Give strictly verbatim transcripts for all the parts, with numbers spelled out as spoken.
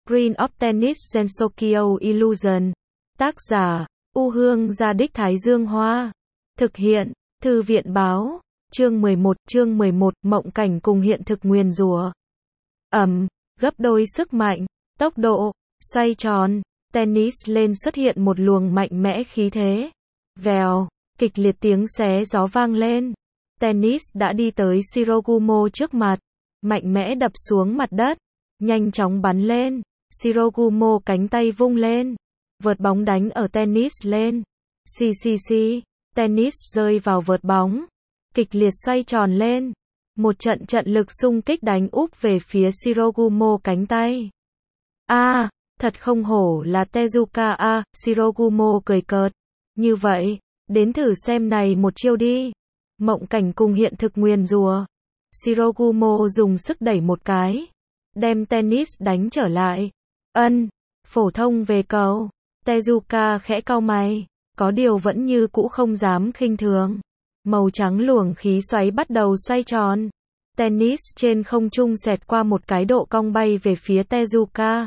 Screen of Tennis Gensokyo Illusion. Tác giả, U Hương Gia Đích Thái Dương Hoa. Thực hiện, Thư viện Báo. Chương mười một, chương mười một, mộng cảnh cùng hiện thực nguyền rủa. Ầm, gấp đôi sức mạnh, tốc độ, xoay tròn, tennis lên xuất hiện một luồng mạnh mẽ khí thế. Vèo, kịch liệt tiếng xé gió vang lên. Tennis đã đi tới Shirogumo trước mặt, mạnh mẽ đập xuống mặt đất, nhanh chóng bắn lên. Shirogumo cánh tay vung lên, vợt bóng đánh ở tennis lên. Xì xì xì, tennis rơi vào vợt bóng, kịch liệt xoay tròn lên. Một trận trận lực xung kích đánh úp về phía Shirogumo cánh tay. A, à, thật không hổ là Tezuka a, à, Shirogumo cười cợt. Như vậy, đến thử xem này một chiêu đi. Mộng cảnh cùng hiện thực nguyền rủa. Shirogumo dùng sức đẩy một cái, đem tennis đánh trở lại. Ân, phổ thông về cầu. Tezuka khẽ cau mày, có điều vẫn như cũ không dám khinh thường. Màu trắng luồng khí xoáy bắt đầu xoay tròn. Tennis trên không trung xẹt qua một cái độ cong bay về phía Tezuka.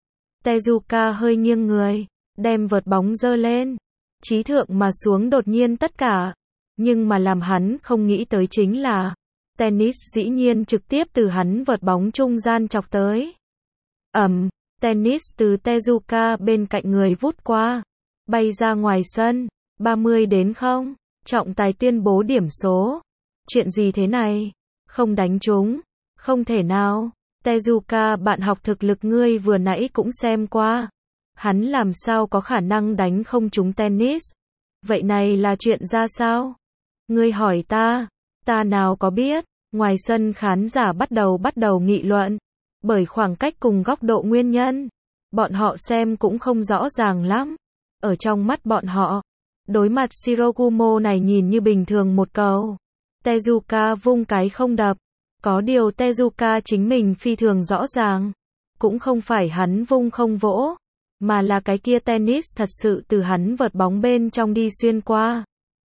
Tezuka hơi nghiêng người, đem vợt bóng giơ lên. Chí thượng mà xuống đột nhiên tất cả. Nhưng mà làm hắn không nghĩ tới chính là tennis dĩ nhiên trực tiếp từ hắn vợt bóng trung gian chọc tới. Ầm, tennis từ Tezuka bên cạnh người vút qua, bay ra ngoài sân. ba mươi đến không. Trọng tài tuyên bố điểm số. Chuyện gì thế này? Không đánh trúng. Không thể nào. Tezuka bạn học thực lực ngươi vừa nãy cũng xem qua. Hắn làm sao có khả năng đánh không trúng tennis? Vậy này là chuyện ra sao? Ngươi hỏi ta. Ta nào có biết. Ngoài sân khán giả bắt đầu bắt đầu nghị luận. Bởi khoảng cách cùng góc độ nguyên nhân, bọn họ xem cũng không rõ ràng lắm. Ở trong mắt bọn họ, đối mặt Shirogumo này nhìn như bình thường một cầu. Tezuka vung cái không đập. Có điều Tezuka chính mình phi thường rõ ràng. Cũng không phải hắn vung không vỗ, mà là cái kia tennis thật sự từ hắn vợt bóng bên trong đi xuyên qua.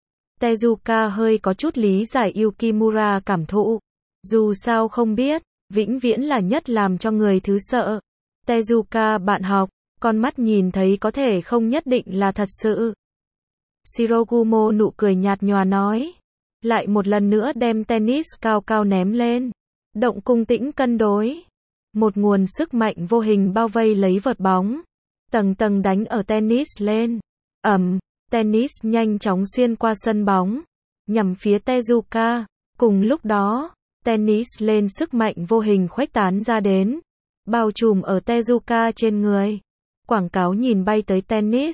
Tezuka hơi có chút lý giải Yukimura cảm thụ. Dù sao không biết, vĩnh viễn là nhất làm cho người thứ sợ. Tezuka bạn học, con mắt nhìn thấy có thể không nhất định là thật sự. Shirogumo nụ cười nhạt nhòa nói. Lại một lần nữa đem tennis cao cao ném lên. Động cung tĩnh cân đối. Một nguồn sức mạnh vô hình bao vây lấy vợt bóng. Tầng tầng đánh ở tennis lên. Ầm, tennis nhanh chóng xuyên qua sân bóng, nhằm phía Tezuka. Cùng lúc đó, tennis lên sức mạnh vô hình khuếch tán ra đến, bao trùm ở Tezuka trên người. Quảng cáo nhìn bay tới tennis.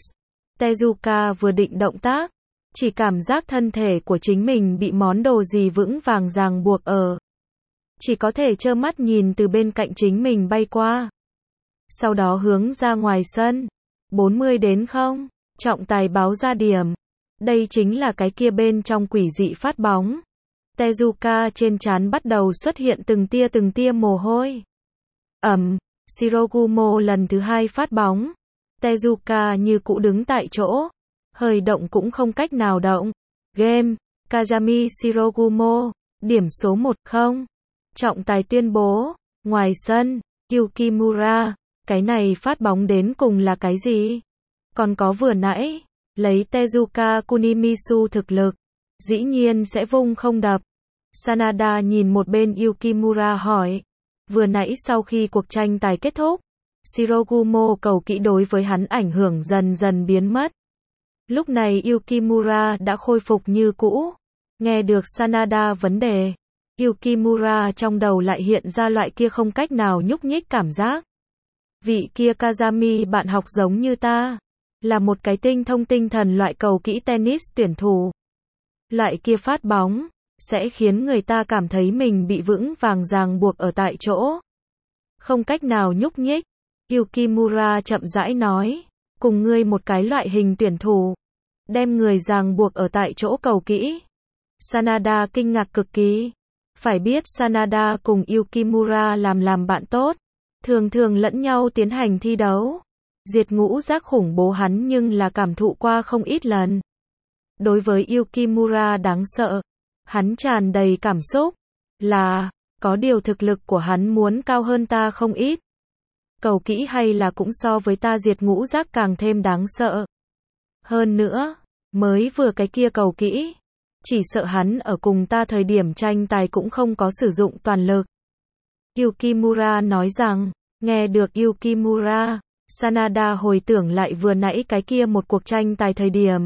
Tezuka vừa định động tác, chỉ cảm giác thân thể của chính mình bị món đồ gì vững vàng ràng buộc ở. Chỉ có thể trơ mắt nhìn từ bên cạnh chính mình bay qua. Sau đó hướng ra ngoài sân. bốn mươi đến không. Trọng tài báo ra điểm. Đây chính là cái kia bên trong quỷ dị phát bóng. Tezuka trên trán bắt đầu xuất hiện từng tia từng tia mồ hôi. Ầm, Shirogumo lần thứ hai phát bóng. Tezuka như cũ đứng tại chỗ, hơi động cũng không cách nào động. Game, Kazami Shirogumo, điểm số một không. Trọng tài tuyên bố, ngoài sân, Yukimura, cái này phát bóng đến cùng là cái gì? Còn có vừa nãy, lấy Tezuka Kunimisu thực lực, dĩ nhiên sẽ vung không đập. Sanada nhìn một bên Yukimura hỏi. Vừa nãy sau khi cuộc tranh tài kết thúc, Shirogumo cầu kỹ đối với hắn ảnh hưởng dần dần biến mất. Lúc này Yukimura đã khôi phục như cũ. Nghe được Sanada vấn đề, Yukimura trong đầu lại hiện ra loại kia không cách nào nhúc nhích cảm giác. Vị kia Kazami bạn học giống như ta, là một cái tinh thông tinh thần loại cầu kỹ tennis tuyển thủ. Loại kia phát bóng, sẽ khiến người ta cảm thấy mình bị vững vàng ràng buộc ở tại chỗ. Không cách nào nhúc nhích. Yukimura chậm rãi nói, cùng ngươi một cái loại hình tuyển thủ, đem người ràng buộc ở tại chỗ cầu kỹ. Sanada kinh ngạc cực kỳ. Phải biết Sanada cùng Yukimura làm làm bạn tốt, thường thường lẫn nhau tiến hành thi đấu. Diệt ngũ giác khủng bố hắn nhưng là cảm thụ qua không ít lần. Đối với Yukimura đáng sợ, hắn tràn đầy cảm xúc, là, có điều thực lực của hắn muốn cao hơn ta không ít. Cầu kỹ hay là cũng so với ta diệt ngũ giác càng thêm đáng sợ. Hơn nữa, mới vừa cái kia cầu kỹ, chỉ sợ hắn ở cùng ta thời điểm tranh tài cũng không có sử dụng toàn lực. Yukimura nói rằng, nghe được Yukimura, Sanada hồi tưởng lại vừa nãy cái kia một cuộc tranh tài thời điểm.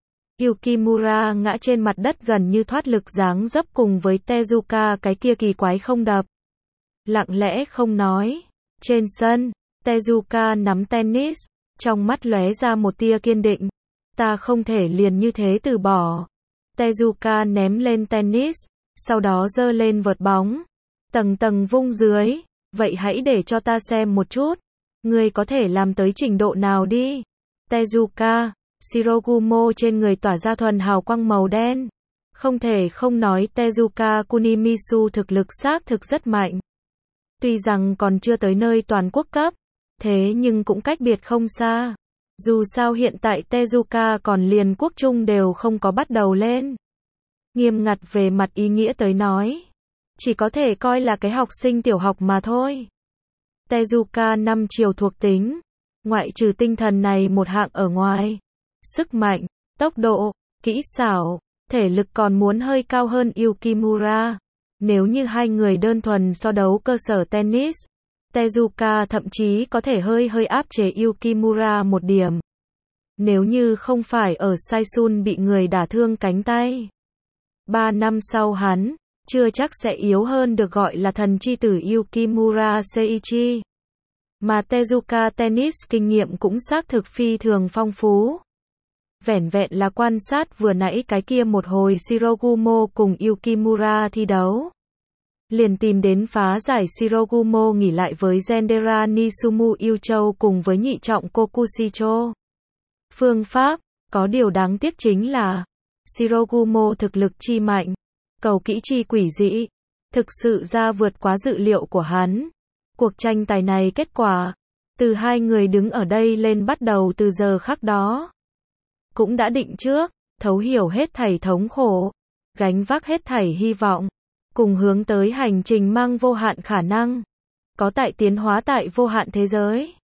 Yukimura ngã trên mặt đất gần như thoát lực dáng dấp cùng với Tezuka cái kia kỳ quái không đập. Lặng lẽ không nói. Trên sân, Tezuka nắm tennis, trong mắt lóe ra một tia kiên định. Ta không thể liền như thế từ bỏ. Tezuka ném lên tennis, sau đó giơ lên vợt bóng. Tầng tầng vung dưới, vậy hãy để cho ta xem một chút. Ngươi có thể làm tới trình độ nào đi. Tezuka, Shirogumo trên người tỏa ra thuần hào quang màu đen. Không thể không nói Tezuka Kunimisu thực lực xác thực rất mạnh. Tuy rằng còn chưa tới nơi toàn quốc cấp, thế nhưng cũng cách biệt không xa. Dù sao hiện tại Tezuka còn liền quốc trung đều không có bắt đầu lên. Nghiêm ngặt về mặt ý nghĩa tới nói, chỉ có thể coi là cái học sinh tiểu học mà thôi. Tezuka năm chiều thuộc tính, ngoại trừ tinh thần này một hạng ở ngoài, sức mạnh, tốc độ, kỹ xảo, thể lực còn muốn hơi cao hơn Yukimura. Nếu như hai người đơn thuần so đấu cơ sở tennis, Tezuka thậm chí có thể hơi hơi áp chế Yukimura một điểm. Nếu như không phải ở Saisun bị người đả thương cánh tay. Ba năm sau hắn, chưa chắc sẽ yếu hơn được gọi là thần chi tử Yukimura Seiichi. Mà Tezuka tennis kinh nghiệm cũng xác thực phi thường phong phú. Vẻn vẹn là quan sát vừa nãy cái kia một hồi Shirogumo cùng Yukimura thi đấu. Liền tìm đến phá giải Shirogumo nghỉ lại với Gendera Nisumu Yêu Châu cùng với nhị trọng Kokushicho. Phương pháp, có điều đáng tiếc chính là Shirogumo thực lực chi mạnh, cầu kỹ chi quỷ dị, thực sự ra vượt quá dự liệu của hắn. Cuộc tranh tài này kết quả, từ hai người đứng ở đây lên bắt đầu từ giờ khắc đó. Cũng đã định trước, thấu hiểu hết thảy thống khổ, gánh vác hết thảy hy vọng, cùng hướng tới hành trình mang vô hạn khả năng, có tại tiến hóa tại vô hạn thế giới.